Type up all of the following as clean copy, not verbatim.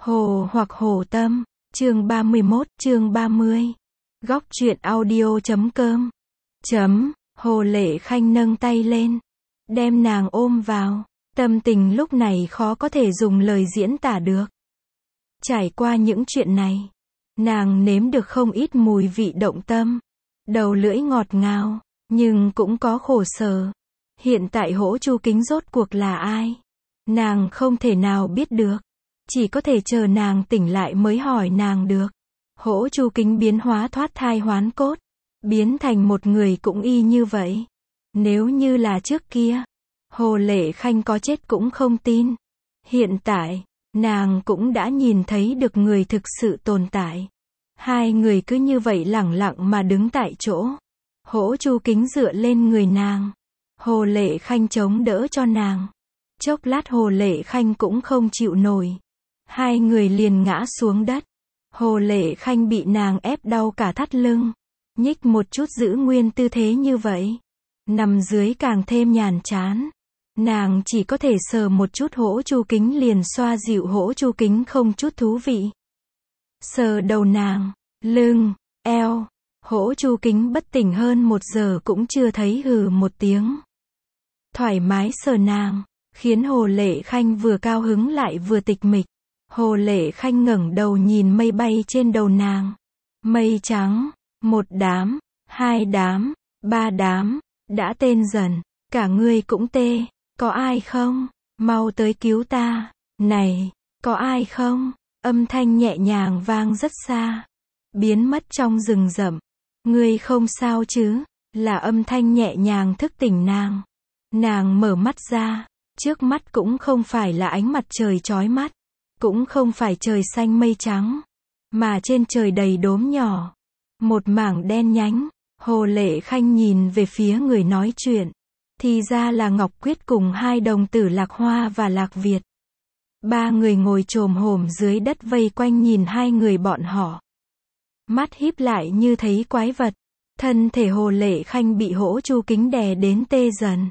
Hồ hoặc Hồ Tâm, chương 31, chương 30. Góc truyện audio.com. Hồ Lệ Khanh nâng tay lên, đem nàng ôm vào. Tâm tình lúc này khó có thể dùng lời diễn tả được. Trải qua những chuyện này, nàng nếm được không ít mùi vị động tâm. Đầu lưỡi ngọt ngào, nhưng cũng có khổ sở. Hiện tại Hỗ Chu Kính rốt cuộc là ai? Nàng không thể nào biết được. Chỉ có thể chờ nàng tỉnh lại mới hỏi nàng được. Hỗ Chu Kính biến hóa thoát thai hoán cốt, biến thành một người cũng y như vậy. Nếu như là trước kia, Hồ Lệ Khanh có chết cũng không tin. Hiện tại, nàng cũng đã nhìn thấy được người thực sự tồn tại. Hai người cứ như vậy lẳng lặng mà đứng tại chỗ. Hỗ Chu Kính dựa lên người nàng. Hồ Lệ Khanh chống đỡ cho nàng. Chốc lát Hồ Lệ Khanh cũng không chịu nổi. Hai người liền ngã xuống đất. Hồ Lệ Khanh bị nàng ép đau cả thắt lưng. Nhích một chút giữ nguyên tư thế như vậy. Nằm dưới càng thêm nhàm chán. Nàng chỉ có thể sờ một chút Hỗ Chu Kính liền xoa dịu Hỗ Chu Kính không chút thú vị. Sờ đầu nàng, lưng, eo. Hỗ Chu Kính bất tỉnh hơn 1 giờ cũng chưa thấy hừ một tiếng. Thoải mái sờ nàng, khiến Hồ Lệ Khanh vừa cao hứng lại vừa tịch mịch. Hồ Lệ Khanh ngẩng đầu nhìn mây bay trên đầu nàng. Mây trắng, 1 đám, 2 đám, 3 đám, đã tên dần. Cả người cũng tê. Có ai không? Mau tới cứu ta. Này, có ai không? Âm thanh nhẹ nhàng vang rất xa. Biến mất trong rừng rậm. Ngươi không sao chứ? Là âm thanh nhẹ nhàng thức tỉnh nàng. Nàng mở mắt ra. Trước mắt cũng không phải là ánh mặt trời chói mắt. Cũng không phải trời xanh mây trắng. Mà trên trời đầy đốm nhỏ. Một mảng đen nhánh. Hồ Lệ Khanh nhìn về phía người nói chuyện. Thì ra là Ngọc Quyết cùng 2 đồng tử Lạc Hoa và Lạc Việt. 3 người ngồi chồm hổm dưới đất vây quanh nhìn 2 người bọn họ. Mắt híp lại như thấy quái vật. Thân thể Hồ Lệ Khanh bị Hỗ Chu Kính đè đến tê dần.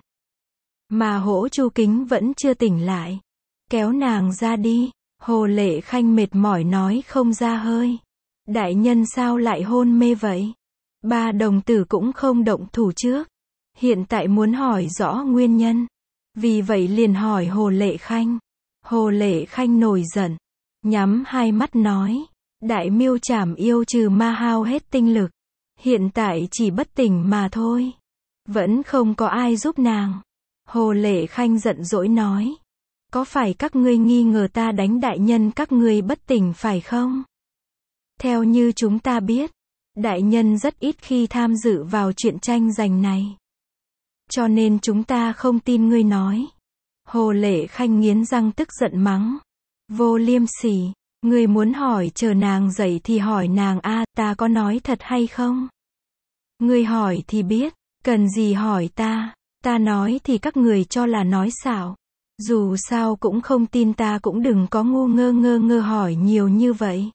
Mà Hỗ Chu Kính vẫn chưa tỉnh lại. Kéo nàng ra đi. Hồ Lệ Khanh mệt mỏi nói không ra hơi. Đại nhân sao lại hôn mê vậy? 3 đồng tử cũng không động thủ trước. Hiện tại muốn hỏi rõ nguyên nhân. Vì vậy liền hỏi Hồ Lệ Khanh. Hồ Lệ Khanh nổi giận. Nhắm 2 mắt nói. Đại Miêu Trảm Yêu trừ ma hao hết tinh lực. Hiện tại chỉ bất tỉnh mà thôi. Vẫn không có ai giúp nàng. Hồ Lệ Khanh giận dỗi nói. Có phải các ngươi nghi ngờ ta đánh đại nhân các ngươi bất tỉnh phải không? Theo như chúng ta biết, đại nhân rất ít khi tham dự vào chuyện tranh giành này. Cho nên chúng ta không tin ngươi nói. Hồ Lệ Khanh nghiến răng tức giận mắng. Vô liêm sỉ, ngươi muốn hỏi chờ nàng dậy thì hỏi nàng a, ta có nói thật hay không? Ngươi hỏi thì biết, cần gì hỏi ta? Ta nói thì các người cho là nói xạo. Dù sao cũng không tin ta cũng đừng có ngu ngơ hỏi nhiều như vậy.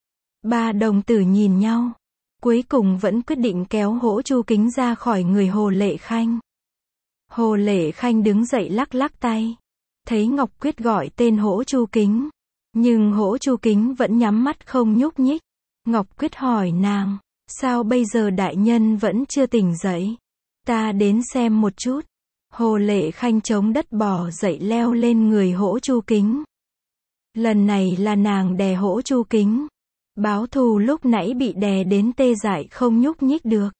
3 đồng tử nhìn nhau. Cuối cùng vẫn quyết định kéo Hỗ Chu Kính ra khỏi người Hồ Lệ Khanh. Hồ Lệ Khanh đứng dậy lắc lắc tay. Thấy Ngọc Quyết gọi tên Hỗ Chu Kính. Nhưng Hỗ Chu Kính vẫn nhắm mắt không nhúc nhích. Ngọc Quyết hỏi nàng. Sao bây giờ đại nhân vẫn chưa tỉnh dậy? Ta đến xem một chút. Hồ Lệ Khanh chống đất bò dậy leo lên người Hỗ Chu Kính. Lần này là nàng đè Hỗ Chu Kính. Báo thù lúc nãy bị đè đến tê dại không nhúc nhích được.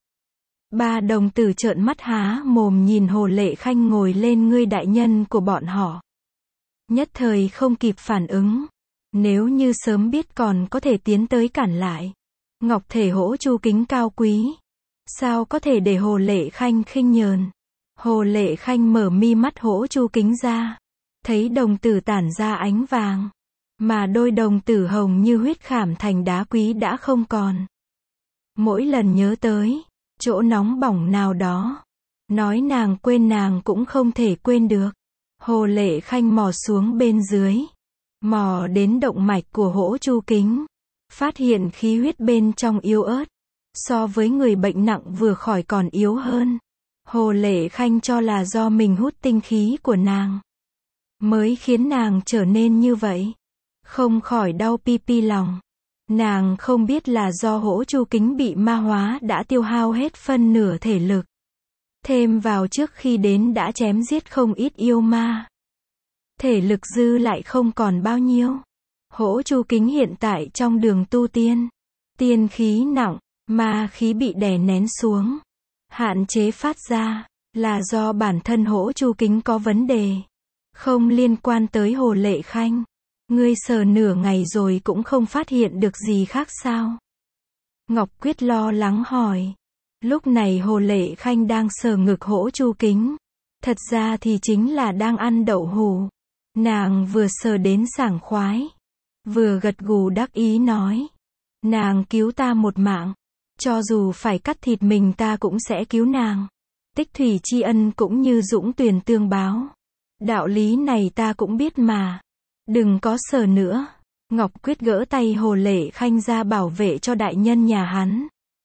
3 đồng tử trợn mắt há mồm nhìn Hồ Lệ Khanh ngồi lên người đại nhân của bọn họ. Nhất thời không kịp phản ứng. Nếu như sớm biết còn có thể tiến tới cản lại. Ngọc thể Hỗ Chu Kính cao quý. Sao có thể để Hồ Lệ Khanh khinh nhờn. Hồ Lệ Khanh mở mi mắt Hỗ Chu Kính ra. Thấy đồng tử tản ra ánh vàng. Mà đôi đồng tử hồng như huyết khảm thành đá quý đã không còn. Mỗi lần nhớ tới chỗ nóng bỏng nào đó. Nói nàng quên nàng cũng không thể quên được. Hồ Lệ Khanh mò xuống bên dưới. Mò đến động mạch của Hỗ Chu Kính. Phát hiện khí huyết bên trong yếu ớt. So với người bệnh nặng vừa khỏi còn yếu hơn. Hồ Lệ Khanh cho là do mình hút tinh khí của nàng. Mới khiến nàng trở nên như vậy. không khỏi đau pi pi lòng. Nàng không biết là do Hỗ Chu Kính bị ma hóa đã tiêu hao hết phân nửa thể lực. Thêm vào trước khi đến đã chém giết không ít yêu ma. Thể lực dư lại không còn bao nhiêu. Hỗ Chu Kính hiện tại trong đường tu tiên. Tiên khí nặng, ma khí bị đè nén xuống. Hạn chế phát ra, là do bản thân Hỗ Chu Kính có vấn đề. Không liên quan tới Hồ Lệ Khanh. Ngươi sờ nửa ngày rồi cũng không phát hiện được gì khác sao? Ngọc Quyết lo lắng hỏi. Lúc này Hồ Lệ Khanh đang sờ ngực Hỗ Chu Kính. Thật ra thì chính là đang ăn đậu hũ. Nàng vừa sờ đến sảng khoái, vừa gật gù đắc ý nói. Nàng cứu ta một mạng. Cho dù phải cắt thịt mình ta cũng sẽ cứu nàng. Tích thủy tri ân cũng như dũng tuyền tương báo. Đạo lý này ta cũng biết mà. Đừng có sờ nữa. Ngọc Quyết gỡ tay Hồ Lệ Khanh ra bảo vệ cho đại nhân nhà hắn.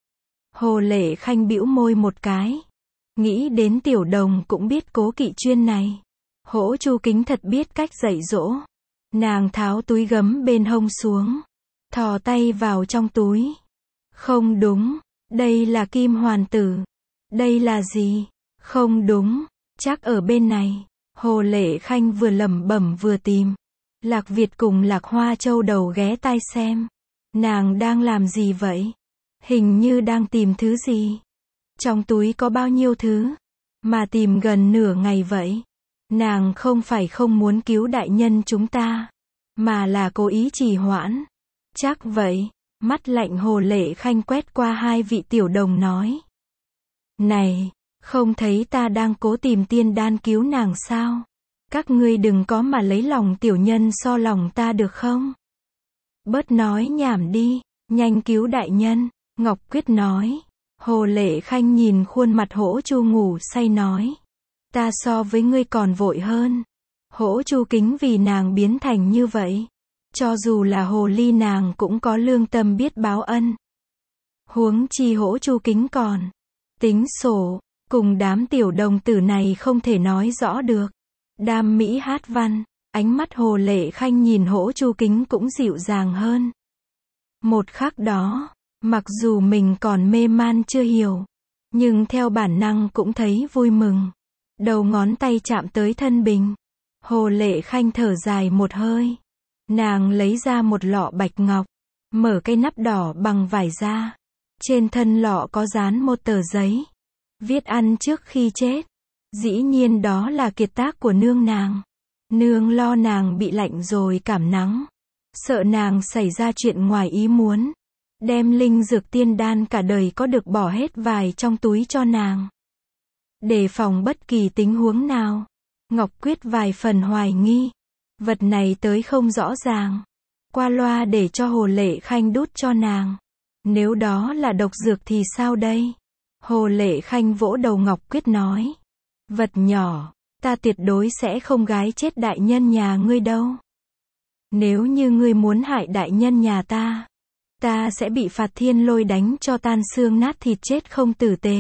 Hồ Lệ Khanh bĩu môi một cái. Nghĩ đến Tiểu Đồng cũng biết cố kỵ chuyên này. Hỗ Chu Kính thật biết cách dạy dỗ. Nàng tháo túi gấm bên hông xuống. Thò tay vào trong túi. Không đúng. Đây là kim hoàn tử. Đây là gì? Không đúng. Chắc ở bên này. Hồ Lệ Khanh vừa lẩm bẩm vừa tìm. Lạc Việt cùng Lạc Hoa Châu đầu ghé tai xem. Nàng đang làm gì vậy? Hình như đang tìm thứ gì. Trong túi có bao nhiêu thứ? Mà tìm gần nửa ngày vậy. Nàng không phải không muốn cứu đại nhân chúng ta. Mà là cố ý trì hoãn. Chắc vậy. Mắt lạnh Hồ Lệ Khanh quét qua hai vị tiểu đồng nói. Này, không thấy ta đang cố tìm tiên đan cứu nàng sao? Các ngươi đừng có mà lấy lòng tiểu nhân so lòng ta được không? Bớt nói nhảm đi, nhanh cứu đại nhân, Ngọc Quyết nói. Hồ Lệ Khanh nhìn khuôn mặt Hỗ Chu ngủ say nói. Ta so với ngươi còn vội hơn. Hỗ Chu Kính vì nàng biến thành như vậy. Cho dù là hồ ly nàng cũng có lương tâm biết báo ân. Huống chi Hỗ Chu Kính còn tính sổ, cùng đám tiểu đồng tử này không thể nói rõ được. Đam mỹ hát văn, ánh mắt Hồ Lệ Khanh nhìn Hỗ Chu Kính cũng dịu dàng hơn. Một khắc đó, mặc dù mình còn mê man chưa hiểu, nhưng theo bản năng cũng thấy vui mừng. Đầu ngón tay chạm tới thân bình. Hồ Lệ Khanh thở dài một hơi. Nàng lấy ra một lọ bạch ngọc, mở cái nắp đỏ bằng vải ra. Trên thân lọ có dán một tờ giấy. Viết ăn trước khi chết. Dĩ nhiên đó là kiệt tác của nương nàng. Nương lo nàng bị lạnh rồi cảm nắng. Sợ nàng xảy ra chuyện ngoài ý muốn. Đem linh dược tiên đan cả đời có được bỏ hết vài trong túi cho nàng. Đề phòng bất kỳ tình huống nào. Ngọc Quyết vài phần hoài nghi. Vật này tới không rõ ràng. Qua loa để cho Hồ Lệ Khanh đút cho nàng. Nếu đó là độc dược thì sao đây? Hồ Lệ Khanh vỗ đầu Ngọc Quyết nói. Vật nhỏ, ta tuyệt đối sẽ không gái chết đại nhân nhà ngươi đâu. Nếu như ngươi muốn hại đại nhân nhà ta, ta sẽ bị phạt thiên lôi đánh cho tan xương nát thịt chết không tử tế.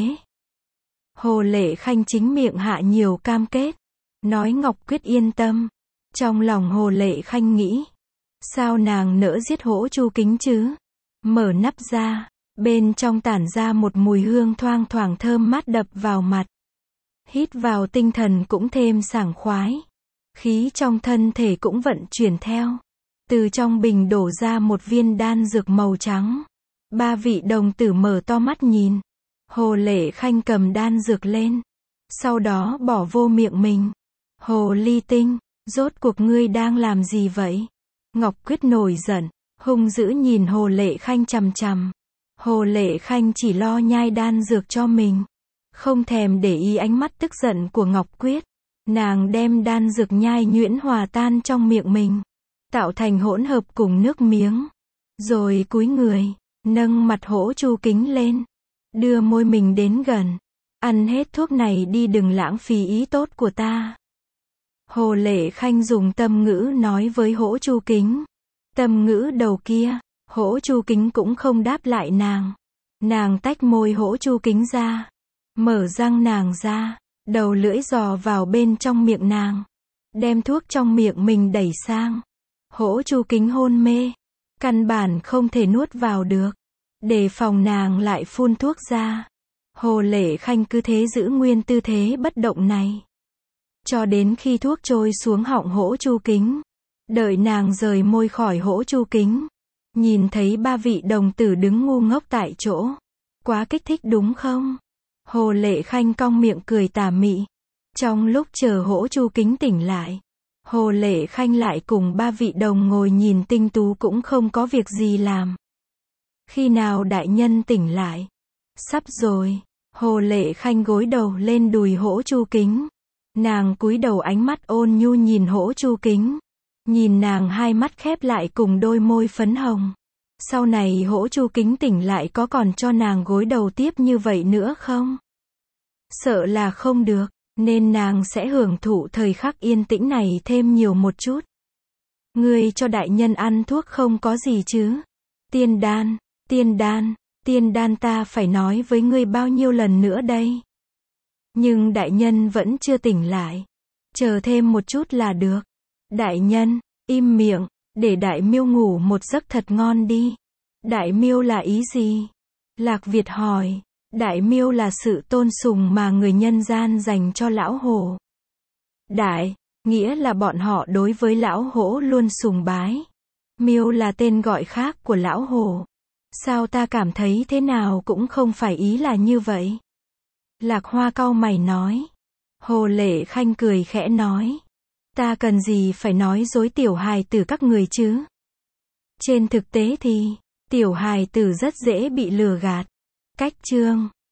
Hồ Lệ Khanh chính miệng hạ nhiều cam kết. Nói Ngọc Quyết yên tâm. Trong lòng Hồ Lệ Khanh nghĩ. Sao nàng nỡ giết Hỗ Chu Kính chứ? Mở nắp ra. Bên trong tản ra một mùi hương thoang thoảng thơm mát đập vào mặt. Hít vào tinh thần cũng thêm sảng khoái. Khí trong thân thể cũng vận chuyển theo. Từ trong bình đổ ra một viên đan dược màu trắng. Ba vị đồng tử mở to mắt nhìn. Hồ Lệ Khanh cầm đan dược lên. Sau đó bỏ vô miệng mình. Hồ ly tinh, rốt cuộc ngươi đang làm gì vậy? Ngọc Quyết nổi giận, hung dữ nhìn Hồ Lệ Khanh chằm chằm. Hồ Lệ Khanh chỉ lo nhai đan dược cho mình. Không thèm để ý ánh mắt tức giận của Ngọc Quyết. Nàng đem đan dược nhai nhuyễn hòa tan trong miệng mình. Tạo thành hỗn hợp cùng nước miếng. Rồi cúi người, nâng mặt Hỗ Chu Kính lên. Đưa môi mình đến gần. Ăn hết thuốc này đi đừng lãng phí ý tốt của ta. Hồ Lệ Khanh dùng tâm ngữ nói với Hỗ Chu Kính. Tâm ngữ đầu kia, Hỗ Chu Kính cũng không đáp lại nàng. Nàng tách môi Hỗ Chu Kính ra. Mở răng nàng ra, đầu lưỡi dò vào bên trong miệng nàng. Đem thuốc trong miệng mình đẩy sang. Hỗ Chu Kính hôn mê, căn bản không thể nuốt vào được. Để phòng nàng lại phun thuốc ra, Hồ Lệ Khanh cứ thế giữ nguyên tư thế bất động này. Cho đến khi thuốc trôi xuống họng Hỗ Chu Kính. Đợi nàng rời môi khỏi Hỗ Chu Kính. Nhìn thấy ba vị đồng tử đứng ngu ngốc tại chỗ. Quá kích thích đúng không? Hồ Lệ Khanh cong miệng cười tà mị. Trong lúc chờ Hỗ Chu Kính tỉnh lại, Hồ Lệ Khanh lại cùng ba vị đồng ngồi nhìn tinh tú cũng không có việc gì làm. Khi nào đại nhân tỉnh lại? Sắp rồi. Hồ Lệ Khanh gối đầu lên đùi Hỗ Chu Kính. Nàng cúi đầu ánh mắt ôn nhu nhìn Hỗ Chu Kính. Nhìn nàng hai mắt khép lại cùng đôi môi phấn hồng. Sau này Hỗ Chu Kính tỉnh lại có còn cho nàng gối đầu tiếp như vậy nữa không? Sợ là không được, nên nàng sẽ hưởng thụ thời khắc yên tĩnh này thêm nhiều một chút. Ngươi cho đại nhân ăn thuốc không có gì chứ? Tiên đan, tiên đan, tiên đan ta phải nói với ngươi bao nhiêu lần nữa đây? Nhưng đại nhân vẫn chưa tỉnh lại. Chờ thêm một chút là được. Đại nhân, im miệng, để đại miêu ngủ một giấc thật ngon đi. Đại miêu là ý gì? Lạc Việt hỏi. Đại miêu là sự tôn sùng mà người nhân gian dành cho lão hổ. Đại, nghĩa là bọn họ đối với lão hổ luôn sùng bái. Miêu là tên gọi khác của lão hổ. Sao ta cảm thấy thế nào cũng không phải ý là như vậy. Lạc Hoa cau mày nói. Hồ Lệ Khanh cười khẽ nói. Ta cần gì phải nói dối tiểu hài tử các người chứ? Trên thực tế thì, tiểu hài tử rất dễ bị lừa gạt. Cách chương